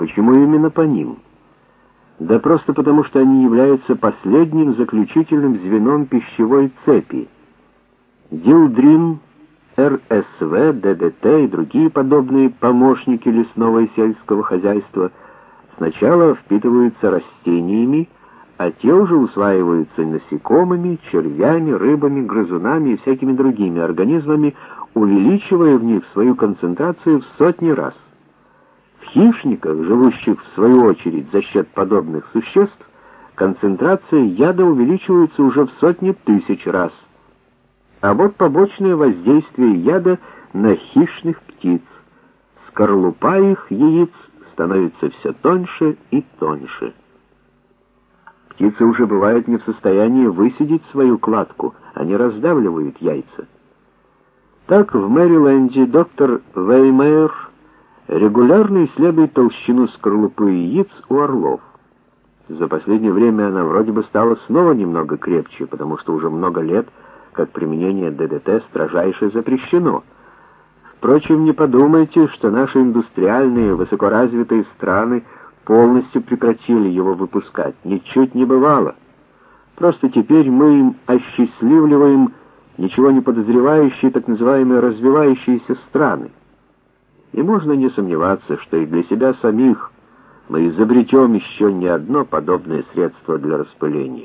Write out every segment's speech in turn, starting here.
Почему именно по ним? Да просто потому, что они являются последним заключительным звеном пищевой цепи. Дилдрин, РСВ, ДДТ и другие подобные помощники лесного и сельского хозяйства сначала впитываются растениями, а те уже усваиваются насекомыми, червями, рыбами, грызунами и всякими другими организмами, увеличивая в них свою концентрацию в сотни раз. В хищниках, живущих в свою очередь за счет подобных существ, концентрация яда увеличивается уже в сотни тысяч раз. А вот побочное воздействие яда на хищных птиц. Скорлупа их яиц становится все тоньше и тоньше. Птицы уже бывают не в состоянии высидеть свою кладку, они раздавливают яйца. Так в Мэриленде доктор Веймейер регулярно исследует толщину скорлупы яиц у орлов. За последнее время она вроде бы стала снова немного крепче, потому что уже много лет как применение ДДТ строжайше запрещено. Впрочем, не подумайте, что наши индустриальные, высокоразвитые страны полностью прекратили его выпускать. Ничуть не бывало. Просто теперь мы им осчастливливаем ничего не подозревающие так называемые развивающиеся страны. И можно не сомневаться, что и для себя самих мы изобретем еще не одно подобное средство для распыления.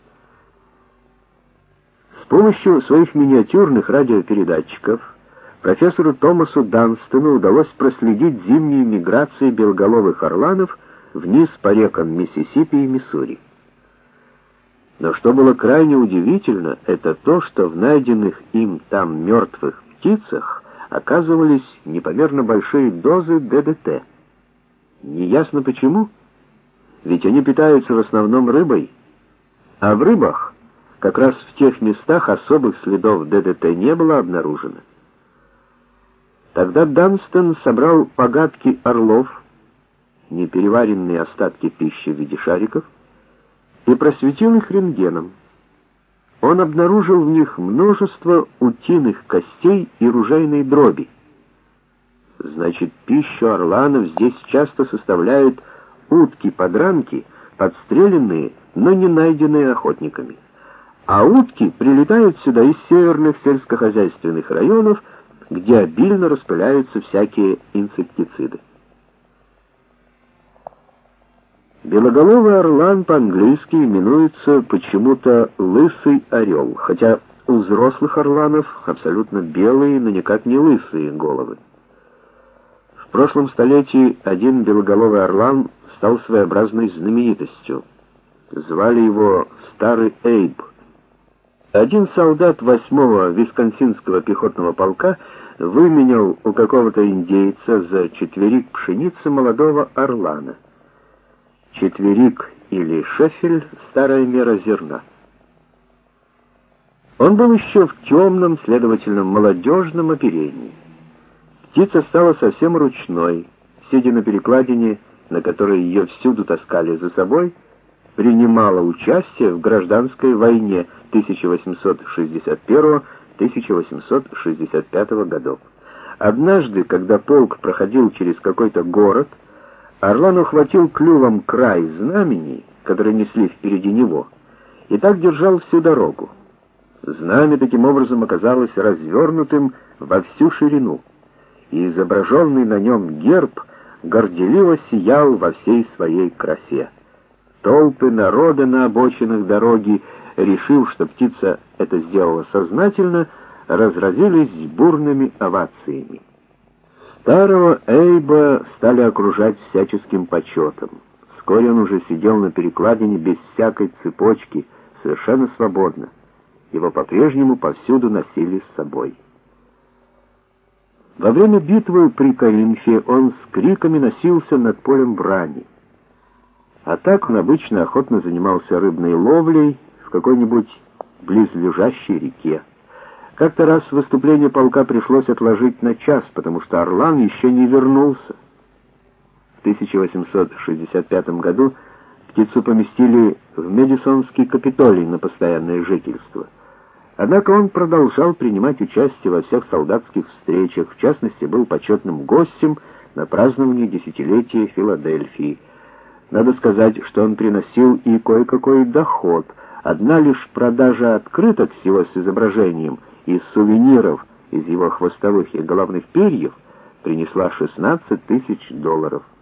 С помощью своих миниатюрных радиопередатчиков профессору Томасу Данстону удалось проследить зимние миграции белоголовых орланов вниз по рекам Миссисипи и Миссури. Но что было крайне удивительно, это то, что в найденных им там мертвых птицах оказывались непомерно большие дозы ДДТ. Неясно почему, ведь они питаются в основном рыбой, а в рыбах как раз в тех местах особых следов ДДТ не было обнаружено. Тогда Данстон собрал погадки орлов, непереваренные остатки пищи в виде шариков, и просветил их рентгеном. Он обнаружил в них множество утиных костей и ружейной дроби. Значит, пищу орланов здесь часто составляют утки-подранки, подстреленные, но не найденные охотниками. А утки прилетают сюда из северных сельскохозяйственных районов, где обильно распыляются всякие инсектициды. Белоголовый орлан по-английски именуется почему-то лысый орел, хотя у взрослых орланов абсолютно белые, но никак не лысые головы. В прошлом столетии один белоголовый орлан стал своеобразной знаменитостью. Звали его Старый Эйб. Один солдат 8-го Висконсинского пехотного полка выменял у какого-то индейца за четверик пшеницы молодого орлана. Четверик или шефель — старая мера зерна. Он был еще в темном, следовательно, молодежном оперении. Птица стала совсем ручной, сидя на перекладине, на которой ее всюду таскали за собой, принимала участие в гражданской войне 1861-1865 годов. Однажды, когда полк проходил через какой-то город, орлан ухватил клювом край знамени, который несли впереди него, и так держал всю дорогу. Знамя таким образом оказалось развернутым во всю ширину, и изображенный на нем герб горделиво сиял во всей своей красе. Толпы народа на обочинах дороги, решив, что птица это сделала сознательно, разразились бурными овациями. Старого Эйба стали окружать всяческим почетом. Вскоре он уже сидел на перекладине без всякой цепочки, совершенно свободно. Его по-прежнему повсюду носили с собой. Во время битвы при Коринфе он с криками носился над полем брани. А так он обычно охотно занимался рыбной ловлей в какой-нибудь близлежащей реке. Как-то раз выступление полка пришлось отложить на час, потому что орлан еще не вернулся. В 1865 году птицу поместили в Мэдисонский Капитолий на постоянное жительство. Однако он продолжал принимать участие во всех солдатских встречах, в частности, был почетным гостем на празднование десятилетия Филадельфии. Надо сказать, что он приносил и кое-какой доход. Одна лишь продажа открыток с его с изображением и сувениров из его хвостовых и головных перьев принесла $16 000.